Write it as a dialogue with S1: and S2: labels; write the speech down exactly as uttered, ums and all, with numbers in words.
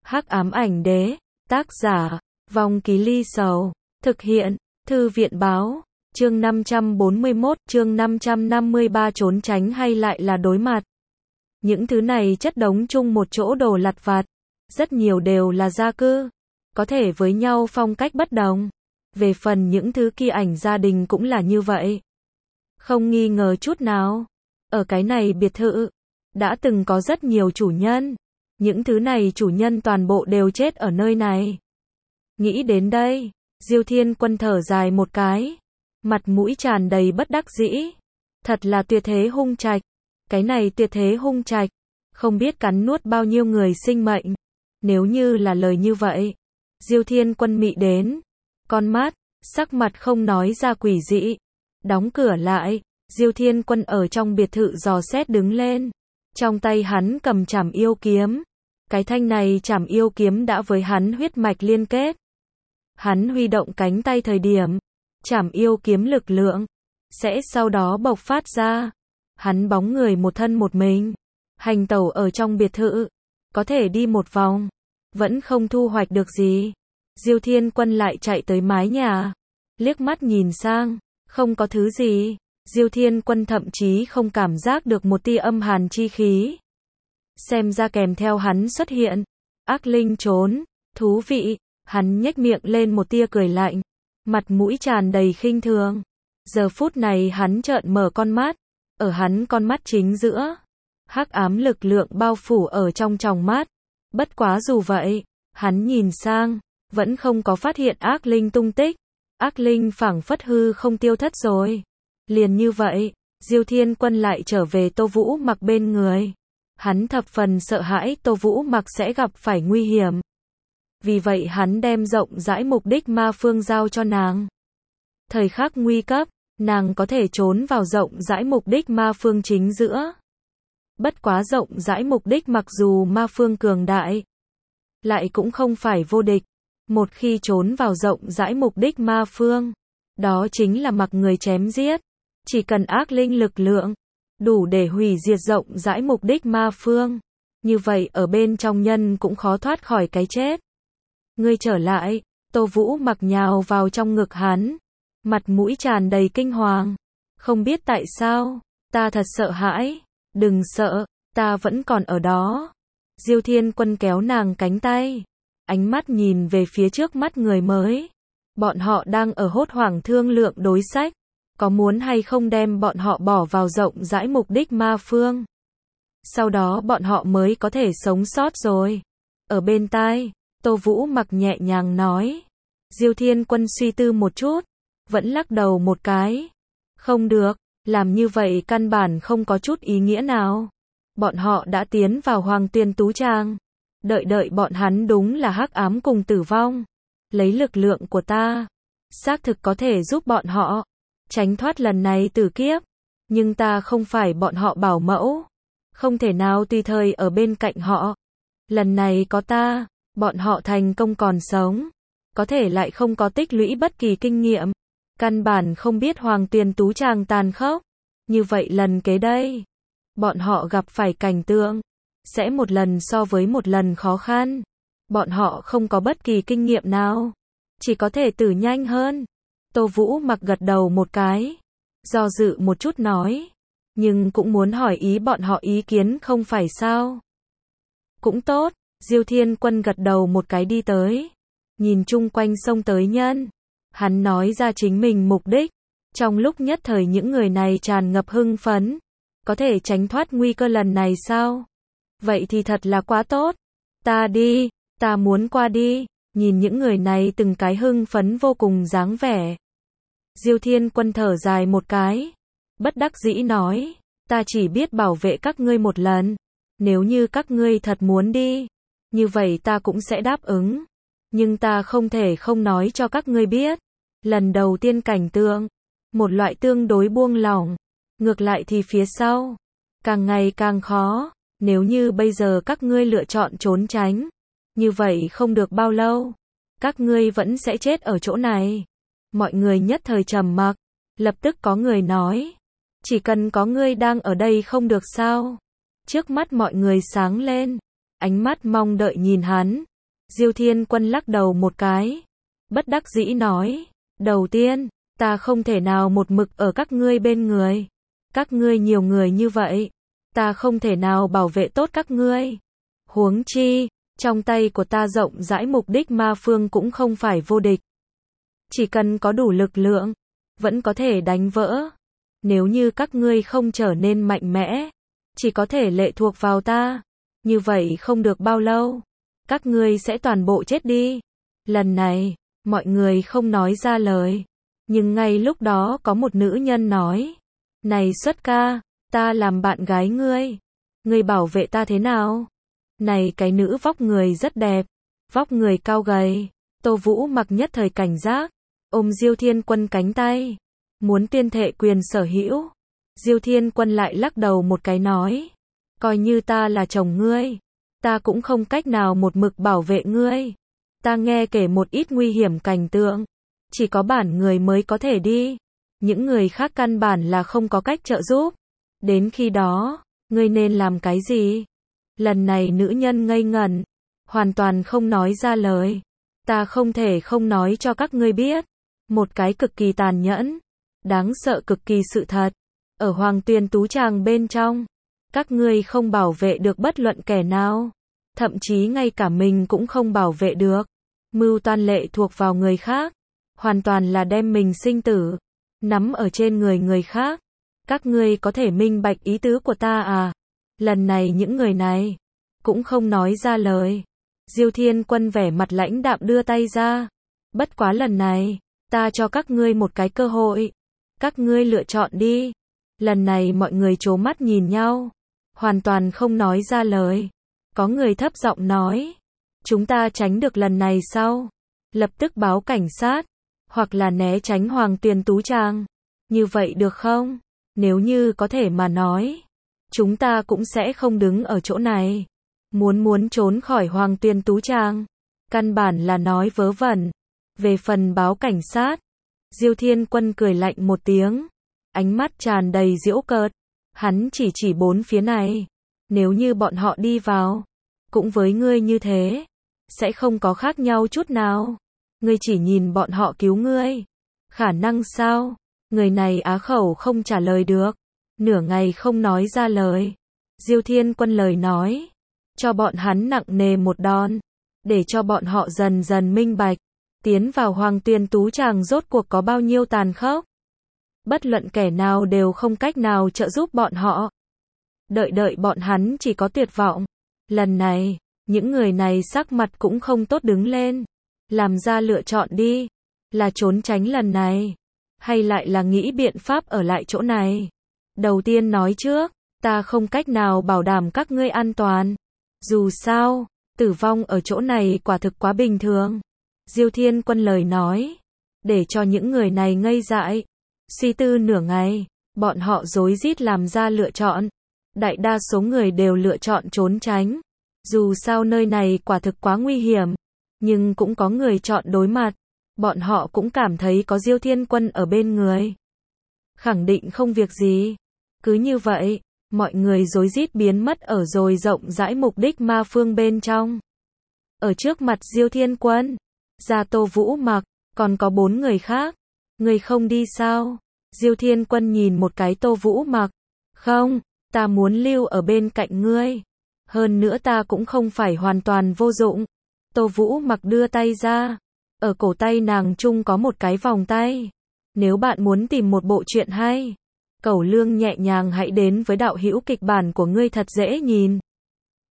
S1: Hắc ám ảnh đế, tác giả, Vong Ký Ly Sầu, thực hiện, Thư viện báo, chương năm trăm bốn mươi mốt, chương năm trăm năm mươi ba trốn tránh hay lại là đối mặt. Những thứ này chất đống chung một chỗ đồ lặt vặt, rất nhiều đều là gia cư, có thể với nhau phong cách bất đồng. Về phần những thứ kia ảnh gia đình cũng là như vậy. Không nghi ngờ chút nào, ở cái này biệt thự, đã từng có rất nhiều chủ nhân. Những thứ này chủ nhân toàn bộ đều chết ở nơi này. Nghĩ đến đây, Diêu Thiên Quân thở dài một cái, mặt mũi tràn đầy bất đắc dĩ. Thật là tuyệt thế hung trạch. Cái này tuyệt thế hung trạch, không biết cắn nuốt bao nhiêu người sinh mệnh. Nếu như là lời như vậy, Diêu Thiên Quân mị đến, con mắt, sắc mặt không nói ra quỷ dị. Đóng cửa lại, Diêu Thiên Quân ở trong biệt thự dò xét đứng lên. Trong tay hắn cầm trảm yêu kiếm. Cái thanh này trảm yêu kiếm đã với hắn huyết mạch liên kết. Hắn huy động cánh tay thời điểm, trảm yêu kiếm lực lượng sẽ sau đó bộc phát ra. Hắn bóng người một thân một mình, hành tẩu ở trong biệt thự, có thể đi một vòng, vẫn không thu hoạch được gì. Diêu Thiên Quân lại chạy tới mái nhà, liếc mắt nhìn sang, không có thứ gì. Diêu Thiên Quân thậm chí không cảm giác được một tia âm hàn chi khí. Xem ra kèm theo hắn xuất hiện, ác linh trốn, thú vị. Hắn nhếch miệng lên một tia cười lạnh, mặt mũi tràn đầy khinh thường. Giờ phút này hắn trợn mở con mắt, ở hắn con mắt chính giữa, hắc ám lực lượng bao phủ ở trong tròng mắt. Bất quá dù vậy, hắn nhìn sang, vẫn không có phát hiện ác linh tung tích. Ác linh phảng phất hư không tiêu thất rồi. Liền như vậy, Diêu Thiên Quân lại trở về Tô Vũ Mặc bên người. Hắn thập phần sợ hãi Tô Vũ Mặc sẽ gặp phải nguy hiểm. Vì vậy hắn đem rộng rãi mục đích ma phương giao cho nàng. Thời khắc nguy cấp, nàng có thể trốn vào rộng rãi mục đích ma phương chính giữa. Bất quá rộng rãi mục đích mặc dù ma phương cường đại, lại cũng không phải vô địch. Một khi trốn vào rộng rãi mục đích ma phương, đó chính là mặc người chém giết. Chỉ cần ác linh lực lượng đủ để hủy diệt rộng rãi mục đích ma phương, như vậy ở bên trong nhân cũng khó thoát khỏi cái chết. Ngươi trở lại, Tô Vũ Mặc nhào vào trong ngực hắn, mặt mũi tràn đầy kinh hoàng. Không biết tại sao, ta thật sợ hãi. Đừng sợ, ta vẫn còn ở đó. Diêu Thiên Quân kéo nàng cánh tay, ánh mắt nhìn về phía trước mắt người mới. Bọn họ đang ở hốt hoảng thương lượng đối sách, có muốn hay không đem bọn họ bỏ vào rộng rãi mục đích ma phương. Sau đó bọn họ mới có thể sống sót rồi. Ở bên tai, Tô Vũ Mặc nhẹ nhàng nói. Diêu Thiên Quân suy tư một chút, vẫn lắc đầu một cái. Không được, làm như vậy căn bản không có chút ý nghĩa nào. Bọn họ đã tiến vào Hoàng Tuyền Tú Tràng. Đợi đợi bọn hắn đúng là hắc ám cùng tử vong. Lấy lực lượng của ta, xác thực có thể giúp bọn họ tránh thoát lần này tử kiếp. Nhưng ta không phải bọn họ bảo mẫu, không thể nào tùy thời ở bên cạnh họ. Lần này có ta, bọn họ thành công còn sống, có thể lại không có tích lũy bất kỳ kinh nghiệm, căn bản không biết Hoàng Tuyền Tú Tràng tàn khốc. Như vậy lần kế đây, bọn họ gặp phải cảnh tượng sẽ một lần so với một lần khó khăn. Bọn họ không có bất kỳ kinh nghiệm nào, chỉ có thể tử nhanh hơn. Tô Vũ Mặc gật đầu một cái, do dự một chút nói, nhưng cũng muốn hỏi ý bọn họ ý kiến không phải sao. Cũng tốt. Diêu Thiên Quân gật đầu một cái đi tới, nhìn chung quanh xông tới nhân. Hắn nói ra chính mình mục đích. Trong lúc nhất thời những người này tràn ngập hưng phấn. Có thể tránh thoát nguy cơ lần này sao? Vậy thì thật là quá tốt. Ta đi, ta muốn qua đi. Nhìn những người này từng cái hưng phấn vô cùng dáng vẻ. Diêu Thiên Quân thở dài một cái, bất đắc dĩ nói, ta chỉ biết bảo vệ các ngươi một lần. Nếu như các ngươi thật muốn đi, như vậy ta cũng sẽ đáp ứng. Nhưng ta không thể không nói cho các ngươi biết. Lần đầu tiên cảnh tượng, một loại tương đối buông lỏng. Ngược lại thì phía sau, càng ngày càng khó. Nếu như bây giờ các ngươi lựa chọn trốn tránh, như vậy không được bao lâu, các ngươi vẫn sẽ chết ở chỗ này. Mọi người nhất thời trầm mặc. Lập tức có người nói, chỉ cần có ngươi đang ở đây không được sao? Trước mắt mọi người sáng lên, ánh mắt mong đợi nhìn hắn. Diêu Thiên Quân lắc đầu một cái, bất đắc dĩ nói, đầu tiên, ta không thể nào một mực ở các ngươi bên người. Các ngươi nhiều người như vậy, ta không thể nào bảo vệ tốt các ngươi. Huống chi, trong tay của ta rộng rãi mục đích ma phương cũng không phải vô địch. Chỉ cần có đủ lực lượng, vẫn có thể đánh vỡ. Nếu như các ngươi không trở nên mạnh mẽ, chỉ có thể lệ thuộc vào ta, như vậy không được bao lâu, các ngươi sẽ toàn bộ chết đi. Lần này, mọi người không nói ra lời, nhưng ngay lúc đó có một nữ nhân nói, này Xuất ca, ta làm bạn gái ngươi, ngươi bảo vệ ta thế nào? Này cái nữ vóc người rất đẹp, vóc người cao gầy, Tô Vũ Mặc nhất thời cảnh giác, ôm Diêu Thiên Quân cánh tay, muốn tuyên thệ quyền sở hữu. Diêu Thiên Quân lại lắc đầu một cái nói, coi như ta là chồng ngươi, ta cũng không cách nào một mực bảo vệ ngươi. Ta nghe kể một ít nguy hiểm cảnh tượng, chỉ có bản người mới có thể đi, những người khác căn bản là không có cách trợ giúp. Đến khi đó, ngươi nên làm cái gì? Lần này nữ nhân ngây ngẩn, hoàn toàn không nói ra lời. Ta không thể không nói cho các ngươi biết, một cái cực kỳ tàn nhẫn, đáng sợ cực kỳ sự thật. Ở Hoàng Tuyền Tú Tràng bên trong, các ngươi không bảo vệ được bất luận kẻ nào, thậm chí ngay cả mình cũng không bảo vệ được. Mưu toan lệ thuộc vào người khác, hoàn toàn là đem mình sinh tử nắm ở trên người người khác. Các ngươi có thể minh bạch ý tứ của ta à? Lần này những người này cũng không nói ra lời. Diêu Thiên Quân vẻ mặt lãnh đạm đưa tay ra, bất quá lần này, ta cho các ngươi một cái cơ hội, các ngươi lựa chọn đi. Lần này mọi người trố mắt nhìn nhau, hoàn toàn không nói ra lời. Có người thấp giọng nói, chúng ta tránh được lần này sau, lập tức báo cảnh sát, hoặc là né tránh Hoàng Tuyền Tú Tràng. Như vậy được không? Nếu như có thể mà nói, chúng ta cũng sẽ không đứng ở chỗ này. Muốn muốn trốn khỏi Hoàng Tuyền Tú Tràng, căn bản là nói vớ vẩn. Về phần báo cảnh sát, Diêu Thiên Quân cười lạnh một tiếng, ánh mắt tràn đầy giễu cợt. Hắn chỉ chỉ bốn phía này, nếu như bọn họ đi vào, cũng với ngươi như thế, sẽ không có khác nhau chút nào. Ngươi chỉ nhìn bọn họ cứu ngươi, khả năng sao? Người này á khẩu không trả lời được, nửa ngày không nói ra lời. Diêu Thiên Quân lời nói, cho bọn hắn nặng nề một đòn, để cho bọn họ dần dần minh bạch, tiến vào Hoàng Tuyền Tú Tràng rốt cuộc có bao nhiêu tàn khốc. Bất luận kẻ nào đều không cách nào trợ giúp bọn họ. Đợi đợi bọn hắn chỉ có tuyệt vọng. Lần này, những người này sắc mặt cũng không tốt đứng lên. Làm ra lựa chọn đi, là trốn tránh lần này, hay lại là nghĩ biện pháp ở lại chỗ này. Đầu tiên nói trước, ta không cách nào bảo đảm các ngươi an toàn. Dù sao, tử vong ở chỗ này quả thực quá bình thường. Diêu Thiên Quân lời nói, để cho những người này ngây dại. Suy tư nửa ngày, bọn họ rối rít làm ra lựa chọn. Đại đa số người đều lựa chọn trốn tránh. Dù sao nơi này quả thực quá nguy hiểm, nhưng cũng có người chọn đối mặt. Bọn họ cũng cảm thấy có Diêu Thiên Quân ở bên người, khẳng định không việc gì. Cứ như vậy, mọi người rối rít biến mất ở rồi rộng rãi mục đích ma phương bên trong. Ở trước mặt Diêu Thiên Quân, ra Tô Vũ Mặc, còn có bốn người khác. Người không đi sao? Diêu Thiên Quân nhìn một cái Tô Vũ Mặc. Không, ta muốn lưu ở bên cạnh ngươi. Hơn nữa ta cũng không phải hoàn toàn vô dụng. Tô Vũ Mặc đưa tay ra. Ở cổ tay nàng chung có một cái vòng tay. Nếu bạn muốn tìm một bộ truyện hay, cẩu lương nhẹ nhàng hãy đến với đạo hữu kịch bản của ngươi thật dễ nhìn.